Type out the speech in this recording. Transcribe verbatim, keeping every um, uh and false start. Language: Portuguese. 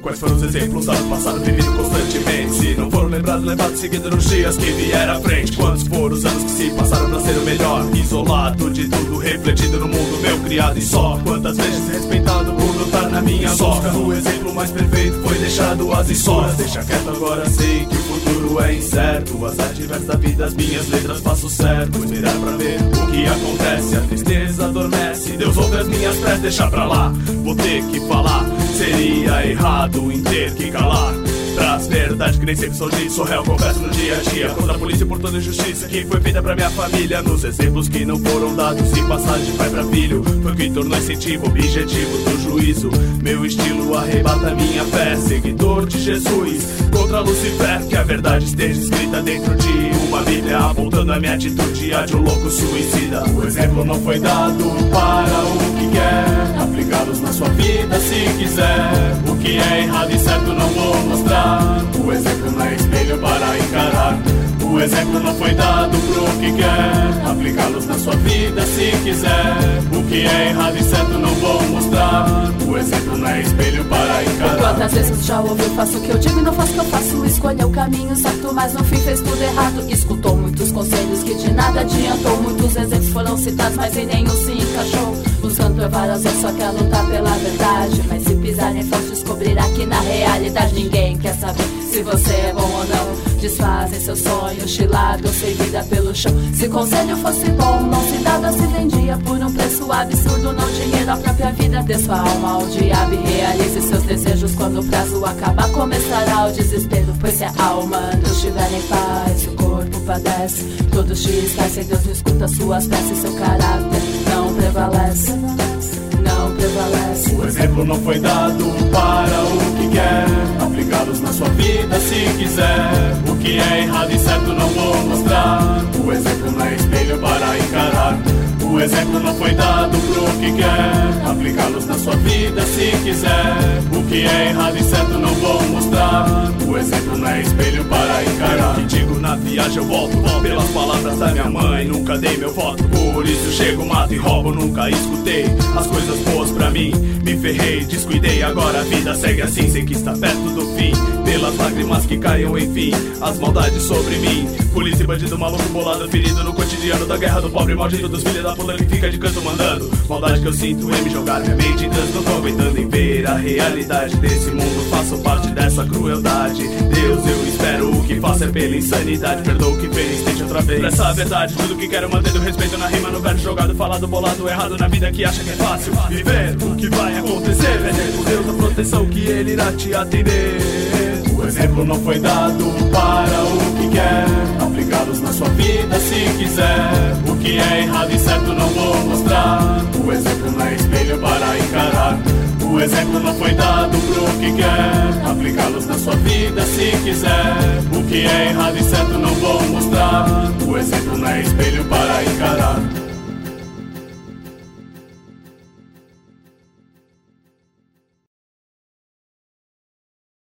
Quais foram os exemplos do passado vivido constantemente? Se não foram lembrados, levados seguindo nos dias que vieram à frente. Quantos foram os anos que se passaram pra ser o melhor? Isolado de tudo, refletido no mundo meu criado e só. Quantas vezes respeitado por lutar na minha soca. O exemplo mais perfeito foi deixado às escolas. Deixa quieto, agora sei que o futuro é incerto. As adversas da vida, as minhas letras faço certo. Esperar pra ver o que acontece, a tristeza adormece. Deus ouve as minhas preces, deixa pra lá. Vou ter que falar, seria errado em ter que calar. Traz verdade que nem sempre sou disso, sou réu, confesso no dia a dia. Contra a polícia por toda injustiça que foi feita pra minha família. Nos exemplos que não foram dados e passados de pai pra filho, foi o que tornou incentivo, objetivo do juízo. Meu estilo arrebata minha fé, seguidor de Jesus. Contra Lucifer, que a verdade esteja escrita dentro de uma bíblia, apontando a minha atitude, a de um louco suicida. O exemplo não foi dado para o que quer, aplicá-los na sua vida se quiser. O que é errado e certo não vou mostrar. O exemplo não é espelho para encarar. O exemplo não foi dado pro que quer, aplicá-los na sua vida se quiser. O que é errado e certo não vou mostrar. O exemplo não é espelho para encarar. Quantas vezes já ouviu, faço o que eu digo e não faço o que eu faço. Escolheu o caminho certo, mas no fim fez tudo errado. Escutou muitos conselhos que de nada adiantou. Muitos exemplos foram citados, mas em nenhum se encaixou. Buscando várias vezes só quer lutar pela verdade, mas se pisar em falso descobrirá que na realidade ninguém quer saber se você é bom ou não. Desfazem seus sonhos, chilado, sem vida pelo chão. Se conselho fosse bom, não se dava, se vendia por um preço absurdo. Não dinheiro, a própria vida. Dê sua alma ao diabo e realize seus desejos. Quando o prazo acabar, começará o desespero. Pois se a alma não estiver em paz, o corpo padece. Todos te esquecem, Deus não escuta suas preces. Seu caráter não prevalece, não prevalece. O exemplo não foi dado para o que quer, aplicá-los na sua vida se quiser. O que é errado e certo não vou mostrar. O exemplo não é espelho para encarar. O exemplo não foi dado pro que quer, aplicá-los na sua vida se quiser. O que é errado e certo não vou mostrar. O exemplo não é espelho para encarar. Que digo na viagem eu volto, volto pelas palavras da minha mãe. Nunca dei meu voto, por isso chego, mato e roubo. Nunca escutei as coisas boas pra mim. Me ferrei, descuidei, agora a vida segue assim. Sei que está perto do fim, pelas lágrimas que caiam enfim. As maldades sobre mim, polícia e bandido maluco bolado, ferido no cotidiano da guerra do pobre maldito dos filhos da puta que fica de canto mandando. Maldade que eu sinto em me jogar minha mente em trânsito. Não tô aguentando em ver a realidade desse mundo. Faço parte dessa crueldade. Deus, eu espero, o que faço é pela insanidade. Perdoa o que fez, tente outra vez. Pra essa verdade, tudo que quero mantendo respeito na rima, no verbo jogado, falado, bolado, errado na vida que acha que é fácil viver. O que vai acontecer, é Deus a proteção que ele irá te atender. O exemplo não foi dado para o que quer, aplicá-los na sua vida se quiser. O que é errado e certo não vou mostrar. O exemplo não é espelho para encarar. O exemplo não foi dado pro que quer, aplicá-los na sua vida se quiser. O que é errado e certo não vou mostrar. O exemplo não é espelho para encarar.